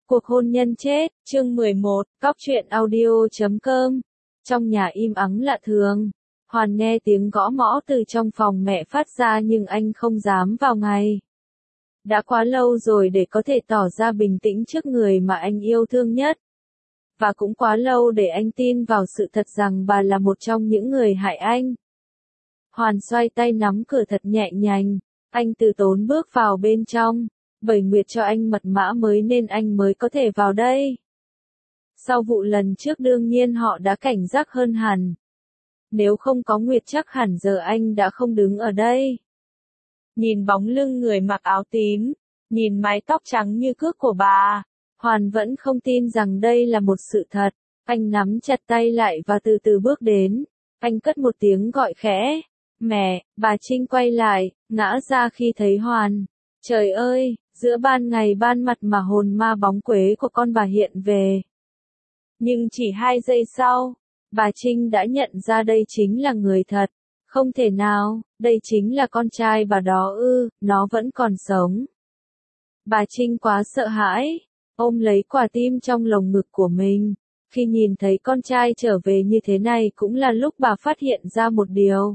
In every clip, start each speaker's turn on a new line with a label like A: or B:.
A: Cuộc hôn nhân chết, chương 11, cóc truyện audio.com. Trong nhà im ắng lạ thường, Hoàn nghe tiếng gõ mõ từ trong phòng mẹ phát ra nhưng anh không dám vào ngay. Đã quá lâu rồi để có thể tỏ ra bình tĩnh trước người mà anh yêu thương nhất. Và cũng quá lâu để anh tin vào sự thật rằng bà là một trong những người hại anh. Hoàn xoay tay nắm cửa thật nhẹ nhàng, anh từ tốn bước vào bên trong. Bởi Nguyệt cho anh mật mã mới nên anh mới có thể vào đây. Sau vụ lần trước đương nhiên họ đã cảnh giác hơn hẳn. Nếu không có Nguyệt chắc hẳn giờ anh đã không đứng ở đây. Nhìn bóng lưng người mặc áo tím, nhìn mái tóc trắng như cước của bà, Hoàn vẫn không tin rằng đây là một sự thật. Anh nắm chặt tay lại và từ từ bước đến. Anh cất một tiếng gọi khẽ. Mẹ, bà Trinh quay lại, ngã ra khi thấy Hoàn. Trời ơi! Giữa ban ngày ban mặt mà hồn ma bóng quế của con bà hiện về. Nhưng chỉ 2 giây sau, bà Trinh đã nhận ra đây chính là người thật. Không thể nào, đây chính là con trai bà đó ư, nó vẫn còn sống. Bà Trinh quá sợ hãi, ôm lấy quả tim trong lồng ngực của mình. Khi nhìn thấy con trai trở về như thế này cũng là lúc bà phát hiện ra một điều.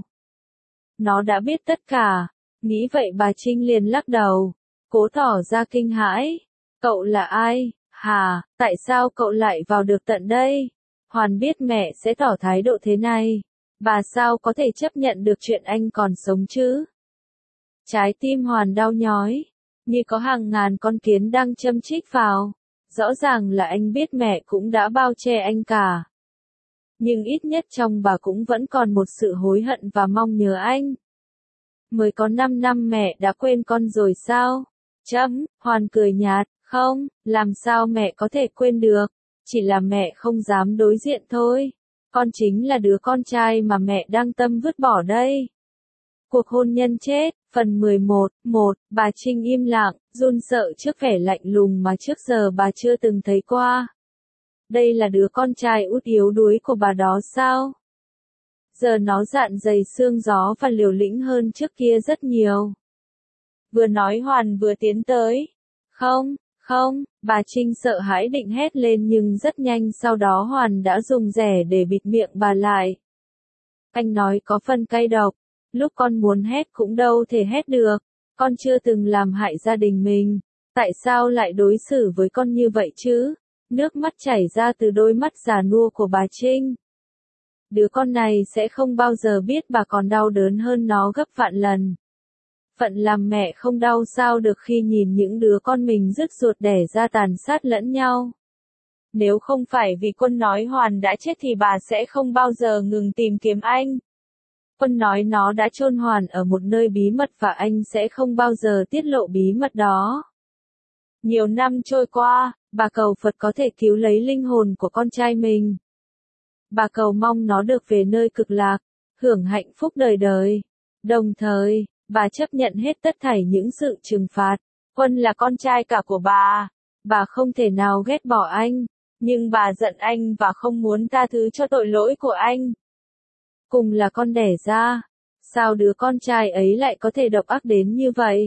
A: Nó đã biết tất cả, nghĩ vậy bà Trinh liền lắc đầu. Cố tỏ ra kinh hãi. Cậu là ai? Hả, tại sao cậu lại vào được tận đây? Hoàn biết mẹ sẽ tỏ thái độ thế này. Bà sao có thể chấp nhận được chuyện anh còn sống chứ? Trái tim Hoàn đau nhói, như có hàng ngàn con kiến đang châm chích vào. Rõ ràng là anh biết mẹ cũng đã bao che anh cả. Nhưng ít nhất trong bà cũng vẫn còn một sự hối hận và mong nhớ anh. Mới có 5 năm mẹ đã quên con rồi sao? Hoàn cười nhạt, không, làm sao mẹ có thể quên được, chỉ là mẹ không dám đối diện thôi. Con chính là đứa con trai mà mẹ đang tâm vứt bỏ đây. Cuộc hôn nhân chết, phần 11, bà Trinh im lặng, run sợ trước vẻ lạnh lùng mà trước giờ bà chưa từng thấy qua. Đây là đứa con trai út yếu đuối của bà đó sao? Giờ nó dạn dày xương gió và liều lĩnh hơn trước kia rất nhiều. Vừa nói Hoàn vừa tiến tới. Không, bà Trinh sợ hãi định hét lên nhưng rất nhanh sau đó Hoàn đã dùng rẻ để bịt miệng bà lại. Anh nói có phần cay độc, lúc con muốn hét cũng đâu thể hét được, con chưa từng làm hại gia đình mình, tại sao lại đối xử với con như vậy chứ? Nước mắt chảy ra từ đôi mắt già nua của bà Trinh. Đứa con này sẽ không bao giờ biết bà còn đau đớn hơn nó gấp vạn lần. Phận làm mẹ không đau sao được khi nhìn những đứa con mình rứt ruột đẻ ra tàn sát lẫn nhau. Nếu không phải vì Quân nói Hoàn đã chết thì bà sẽ không bao giờ ngừng tìm kiếm anh. Quân nói nó đã chôn Hoàn ở một nơi bí mật và anh sẽ không bao giờ tiết lộ bí mật đó. Nhiều năm trôi qua, bà cầu Phật có thể cứu lấy linh hồn của con trai mình. Bà cầu mong nó được về nơi cực lạc, hưởng hạnh phúc đời đời. Đồng thời, bà chấp nhận hết tất thảy những sự trừng phạt. Quân là con trai cả của bà không thể nào ghét bỏ anh, nhưng bà giận anh và không muốn tha thứ cho tội lỗi của anh. Cùng là con đẻ ra, sao đứa con trai ấy lại có thể độc ác đến như vậy?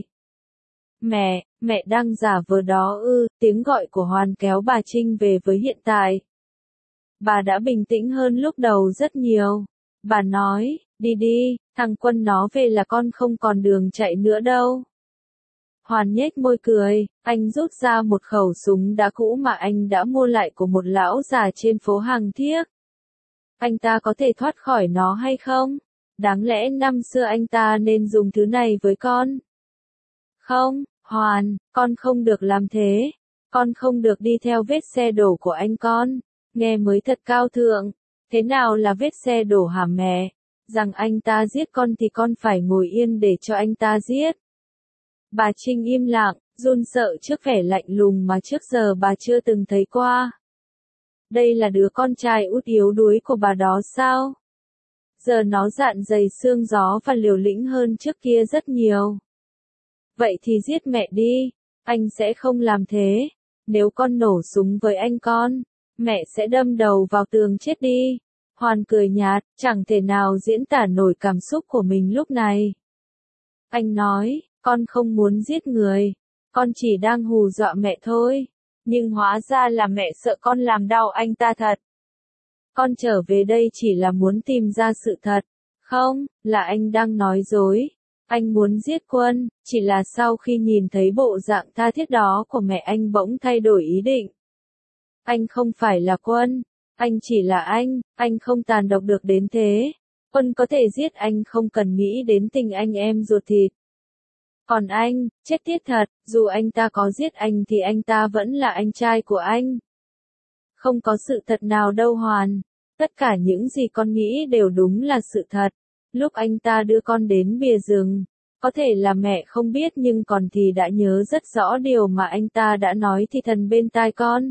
A: Mẹ đang giả vờ đó ư? Tiếng gọi của Hoàn kéo bà Trinh về với hiện tại. Bà đã bình tĩnh hơn lúc đầu rất nhiều. Bà nói, đi, thằng Quân nó về là con không còn đường chạy nữa đâu. Hoàn nhếch môi cười, anh rút ra một khẩu súng đá cũ mà anh đã mua lại của một lão già trên phố Hàng Thiếc. Anh ta có thể thoát khỏi nó hay không? Đáng lẽ năm xưa anh ta nên dùng thứ này với con. Không, Hoàn, con không được làm thế. Con không được đi theo vết xe đổ của anh con. Nghe mới thật cao thượng. Thế nào là vết xe đổ hả mẹ? Rằng anh ta giết con thì con phải ngồi yên để cho anh ta giết. Bà Trinh im lặng, run sợ trước vẻ lạnh lùng mà trước giờ bà chưa từng thấy qua. Đây là đứa con trai út yếu đuối của bà đó sao? Giờ nó dạn dày xương gió và liều lĩnh hơn trước kia rất nhiều. Vậy thì giết mẹ đi, anh sẽ không làm thế. Nếu con nổ súng với anh con, mẹ sẽ đâm đầu vào tường chết đi. Hoàn cười nhạt, chẳng thể nào diễn tả nổi cảm xúc của mình lúc này. Anh nói, con không muốn giết người, con chỉ đang hù dọa mẹ thôi. Nhưng hóa ra là mẹ sợ con làm đau anh ta thật. Con trở về đây chỉ là muốn tìm ra sự thật. Không, là anh đang nói dối. Anh muốn giết Quân, chỉ là sau khi nhìn thấy bộ dạng tha thiết đó của mẹ anh bỗng thay đổi ý định. Anh không phải là Quân, anh chỉ là anh không tàn độc được đến thế. Quân có thể giết anh không cần nghĩ đến tình anh em ruột thịt. Còn anh, chết tiết thật, dù anh ta có giết anh thì anh ta vẫn là anh trai của anh. Không có sự thật nào đâu Hoàn. Tất cả những gì con nghĩ đều đúng là sự thật. Lúc anh ta đưa con đến bìa rừng, có thể là mẹ không biết nhưng con thì đã nhớ rất rõ điều mà anh ta đã nói thì thầm bên tai con.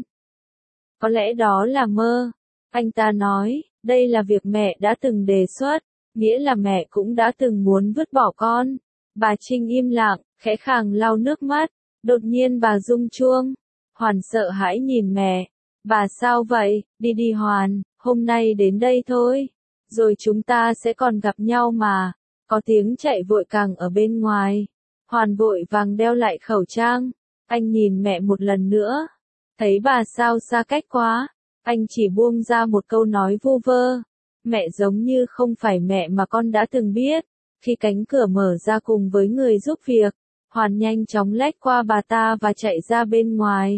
A: Có lẽ đó là mơ. Anh ta nói, đây là việc mẹ đã từng đề xuất, nghĩa là mẹ cũng đã từng muốn vứt bỏ con. Bà Trinh im lặng, khẽ khàng lau nước mắt, đột nhiên bà rung chuông. Hoàn sợ hãi nhìn mẹ. Bà sao vậy, đi đi Hoàn, hôm nay đến đây thôi. Rồi chúng ta sẽ còn gặp nhau mà. Có tiếng chạy vội càng ở bên ngoài. Hoàn vội vàng đeo lại khẩu trang. Anh nhìn mẹ một lần nữa. Thấy bà sao xa cách quá. Anh chỉ buông ra một câu nói vu vơ. Mẹ giống như không phải mẹ mà con đã từng biết. Khi cánh cửa mở ra cùng với người giúp việc, Hoàn nhanh chóng lách qua bà ta và chạy ra bên ngoài.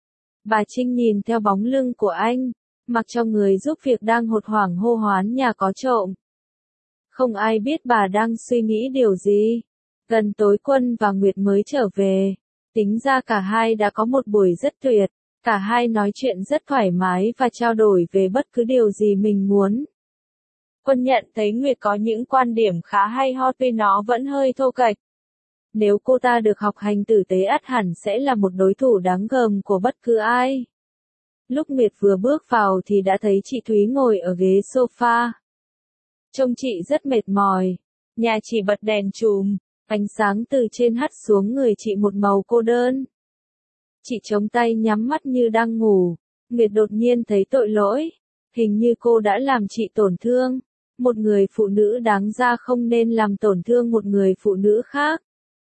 A: Bà Trinh nhìn theo bóng lưng của anh, mặc cho người giúp việc đang hốt hoảng hô hoán nhà có trộm. Không ai biết bà đang suy nghĩ điều gì. Gần tối Quân và Nguyệt mới trở về. Tính ra cả hai đã có một buổi rất tuyệt. Cả hai nói chuyện rất thoải mái và trao đổi về bất cứ điều gì mình muốn. Quân nhận thấy Nguyệt có những quan điểm khá hay ho tuy nó vẫn hơi thô kệch. Nếu cô ta được học hành tử tế ắt hẳn sẽ là một đối thủ đáng gờm của bất cứ ai. Lúc Nguyệt vừa bước vào thì đã thấy chị Thúy ngồi ở ghế sofa. Trông chị rất mệt mỏi. Nhà chỉ bật đèn chùm, ánh sáng từ trên hắt xuống người chị một màu cô đơn. Chị chống tay nhắm mắt như đang ngủ. Nguyệt đột nhiên thấy tội lỗi. Hình như cô đã làm chị tổn thương. Một người phụ nữ đáng ra không nên làm tổn thương một người phụ nữ khác.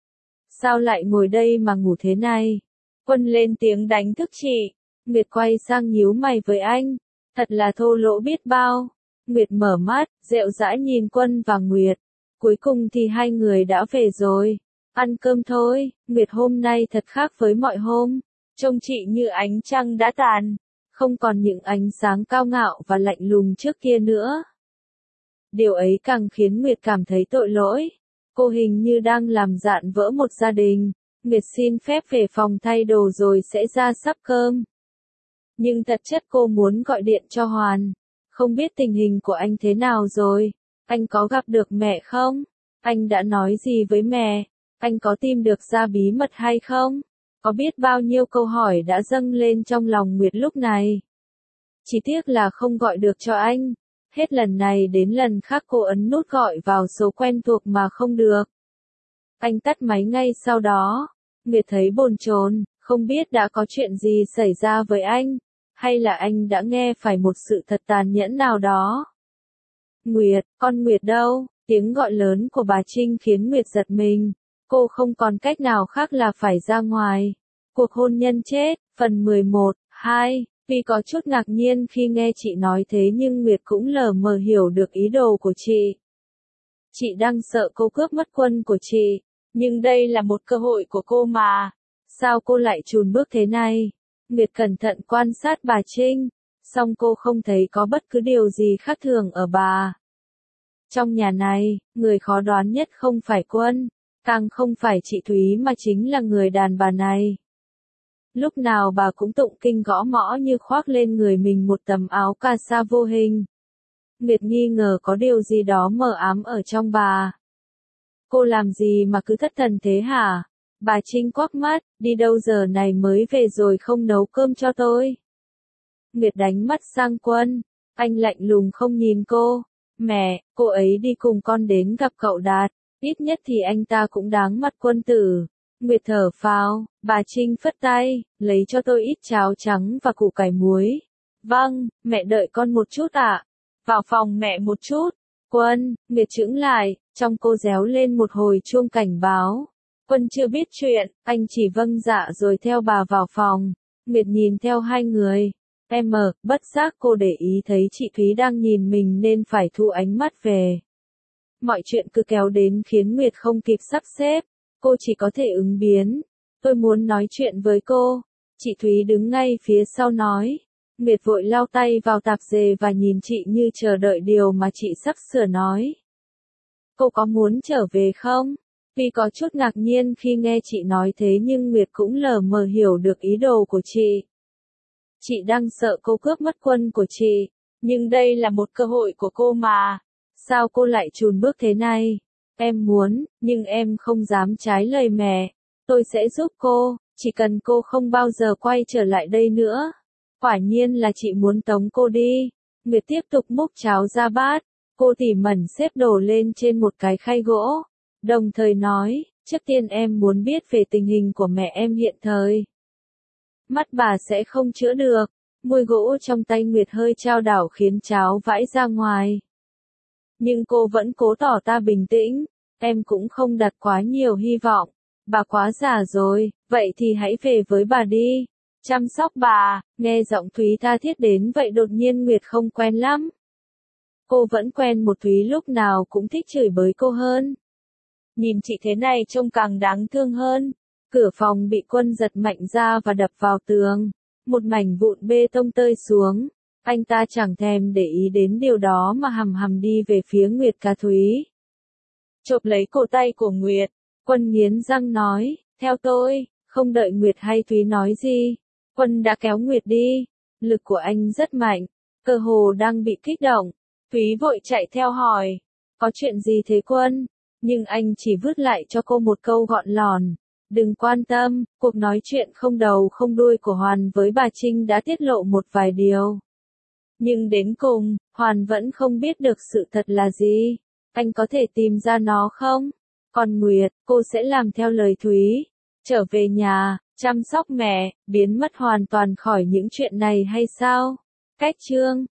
A: Sao lại ngồi đây mà ngủ thế này? Quân lên tiếng đánh thức chị. Nguyệt quay sang nhíu mày với anh. Thật là thô lỗ biết bao. Nguyệt mở mắt, rệu rã nhìn Quân và Nguyệt. Cuối cùng thì hai người đã về rồi. Ăn cơm thôi. Nguyệt hôm nay thật khác với mọi hôm. Trông chị như ánh trăng đã tàn. Không còn những ánh sáng cao ngạo và lạnh lùng trước kia nữa. Điều ấy càng khiến Nguyệt cảm thấy tội lỗi. Cô hình như đang làm rạn vỡ một gia đình. Nguyệt xin phép về phòng thay đồ rồi sẽ ra sắp cơm. Nhưng thật chất cô muốn gọi điện cho Hoàn. Không biết tình hình của anh thế nào rồi? Anh có gặp được mẹ không? Anh đã nói gì với mẹ? Anh có tìm được ra bí mật hay không? Có biết bao nhiêu câu hỏi đã dâng lên trong lòng Nguyệt lúc này. Chỉ tiếc là không gọi được cho anh. Hết lần này đến lần khác cô ấn nút gọi vào số quen thuộc mà không được. Anh tắt máy ngay sau đó. Nguyệt thấy bồn chồn, không biết đã có chuyện gì xảy ra với anh, hay là anh đã nghe phải một sự thật tàn nhẫn nào đó. Nguyệt, con Nguyệt đâu? Tiếng gọi lớn của bà Trinh khiến Nguyệt giật mình. Cô không còn cách nào khác là phải ra ngoài. Cuộc hôn nhân chết, phần 11, 2. Vì có chút ngạc nhiên khi nghe chị nói thế nhưng Nguyệt cũng lờ mờ hiểu được ý đồ của chị. Chị đang sợ cô cướp mất Quân của chị. Nhưng đây là một cơ hội của cô mà. Sao cô lại chùn bước thế này? Nguyệt cẩn thận quan sát bà Trinh. Song cô không thấy có bất cứ điều gì khác thường ở bà. Trong nhà này, người khó đoán nhất không phải Quân. Càng không phải chị Thúy mà chính là người đàn bà này. Lúc nào bà cũng tụng kinh gõ mõ như khoác lên người mình một tấm áo cà sa vô hình. Nguyệt nghi ngờ có điều gì đó mờ ám ở trong bà. Cô làm gì mà cứ thất thần thế hả? Bà Trinh quắc mắt, đi đâu giờ này mới về rồi không nấu cơm cho tôi. Nguyệt đánh mắt sang Quân. Anh lạnh lùng không nhìn cô. Mẹ, cô ấy đi cùng con đến gặp cậu Đạt. Ít nhất thì anh ta cũng đáng mặt quân tử. Nguyệt thở phào, bà Trinh phất tay, lấy cho tôi ít cháo trắng và củ cải muối. Vâng, mẹ đợi con một chút ạ. Vào phòng mẹ một chút. Quân, Nguyệt chững lại, trong cô réo lên một hồi chuông cảnh báo. Quân chưa biết chuyện, anh chỉ vâng dạ rồi theo bà vào phòng. Nguyệt nhìn theo hai người. Bất giác cô để ý thấy chị Thúy đang nhìn mình nên phải thu ánh mắt về. Mọi chuyện cứ kéo đến khiến Nguyệt không kịp sắp xếp. Cô chỉ có thể ứng biến. Tôi muốn nói chuyện với cô. Chị Thúy đứng ngay phía sau nói. Nguyệt vội lau tay vào tạp dề và nhìn chị như chờ đợi điều mà chị sắp sửa nói. Cô có muốn trở về không? Vì có chút ngạc nhiên khi nghe chị nói thế nhưng Nguyệt cũng lờ mờ hiểu được ý đồ của chị. Chị đang sợ cô cướp mất Quân của chị. Nhưng đây là một cơ hội của cô mà. Sao cô lại chùn bước thế này? Em muốn, nhưng em không dám trái lời mẹ. Tôi sẽ giúp cô, chỉ cần cô không bao giờ quay trở lại đây nữa. Quả nhiên là chị muốn tống cô đi. Nguyệt tiếp tục múc cháo ra bát. Cô tỉ mẩn xếp đồ lên trên một cái khay gỗ. Đồng thời nói, trước tiên em muốn biết về tình hình của mẹ em hiện thời. Mắt bà sẽ không chữa được. Môi gỗ trong tay Nguyệt hơi chao đảo khiến cháo vãi ra ngoài. Nhưng cô vẫn cố tỏ ra bình tĩnh. Em cũng không đặt quá nhiều hy vọng. Bà quá già rồi, vậy thì hãy về với bà đi. Chăm sóc bà. Nghe giọng Thúy tha thiết đến vậy đột nhiên Nguyệt không quen lắm. Cô vẫn quen một Thúy lúc nào cũng thích chửi bới cô hơn. Nhìn chị thế này trông càng đáng thương hơn. Cửa phòng bị Quân giật mạnh ra và đập vào tường. Một mảnh vụn bê tông tơi xuống. Anh ta chẳng thèm để ý đến điều đó mà hầm hầm đi về phía Nguyệt Cá Thúy. Chộp lấy cổ tay của Nguyệt. Quân nghiến răng nói, theo tôi. Không đợi Nguyệt hay Thúy nói gì. Quân đã kéo Nguyệt đi. Lực của anh rất mạnh. Cơ hồ đang bị kích động. Thúy vội chạy theo hỏi. Có chuyện gì thế Quân? Nhưng anh chỉ vứt lại cho cô một câu gọn lòn. Đừng quan tâm, cuộc nói chuyện không đầu không đuôi của Hoàn với bà Trinh đã tiết lộ một vài điều. Nhưng đến cùng, Hoàn vẫn không biết được sự thật là gì. Anh có thể tìm ra nó không? Còn Nguyệt, cô sẽ làm theo lời Thúy. Trở về nhà, chăm sóc mẹ, biến mất hoàn toàn khỏi những chuyện này hay sao? Cách chương